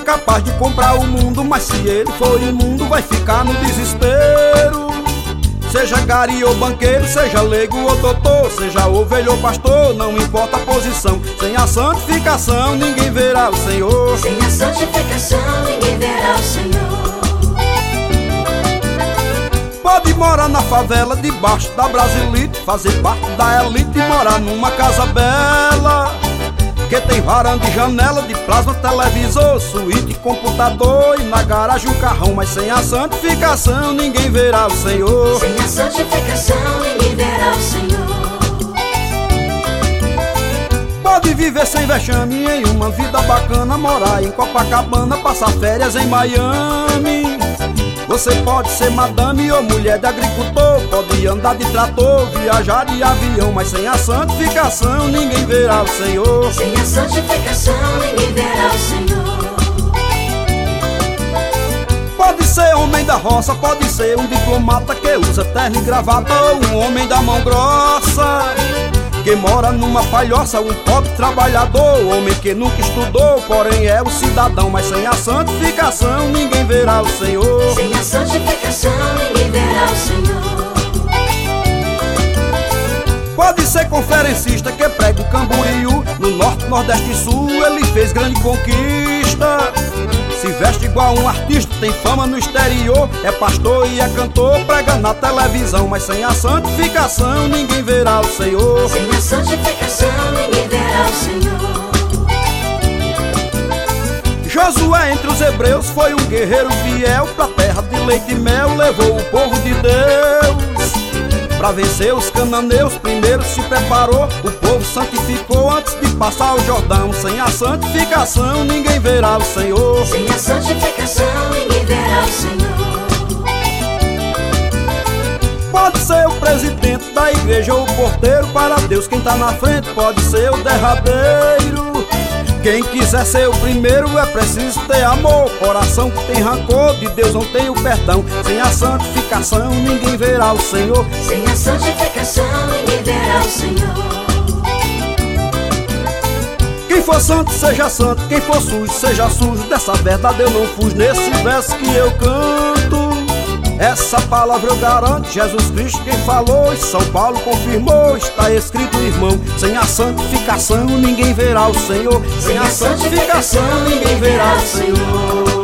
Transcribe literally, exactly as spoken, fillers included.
capaz de comprar o mundo, mas se ele for imundo vai ficar no desespero. Seja gari ou banqueiro, seja leigo ou doutor, seja ovelha ou pastor, não importa a posição. Sem a santificação ninguém verá o Senhor. Sem a santificação ninguém verá o Senhor. Pode morar na favela, debaixo da Brasilite, fazer parte da elite e morar numa casa bela, que tem varanda e janela de plasma, televisor, suíte, computador e na garagem um carrão. Mas sem a santificação ninguém verá o Senhor. Sem a santificação ninguém verá o Senhor. Pode viver sem vexame em uma vida bacana, morar em Copacabana, passar férias em Miami. Você pode ser madame ou mulher de agricultor, pode andar de trator, viajar de avião, mas sem a santificação ninguém verá o Senhor. Sem a santificação ninguém verá o Senhor. Pode ser homem da roça, pode ser um diplomata que usa terno e gravata, ou um homem da mão grossa que mora numa palhoça, um pobre trabalhador, homem que nunca estudou, porém é o cidadão. Mas sem a santificação ninguém verá o Senhor. Sem a santificação ninguém verá o Senhor. Pode ser conferencista que prega o Camboriú, no norte, nordeste e sul ele fez grande conquista. Se veste igual um artista, tem fama no exterior, é pastor e é cantor, prega na televisão. Mas sem a santificação ninguém verá o Senhor. Sem a santificação ninguém verá o Senhor. Josué entre os hebreus foi um guerreiro fiel, pra terra de leite e mel levou o povo de Deus. Pra vencer os cananeus primeiro se preparou, o povo santificou antes de passar o Jordão. Sem a santificação ninguém verá o Senhor. Sem a santificação ninguém verá o Senhor. Pode ser o presidente da igreja ou o porteiro, para Deus quem tá na frente pode ser o derradeiro. Quem quiser ser o primeiro é preciso ter amor, coração que tem rancor, de Deus não tem o perdão. Sem a santificação ninguém verá o Senhor. Sem a santificação ninguém verá o Senhor. Quem for santo seja santo, quem for sujo seja sujo, dessa verdade eu não fujo nesse verso que eu canto. Essa palavra eu garanto, Jesus Cristo quem falou e São Paulo confirmou, está escrito, irmão. Sem a santificação ninguém verá o Senhor. Sem a santificação ninguém verá o Senhor.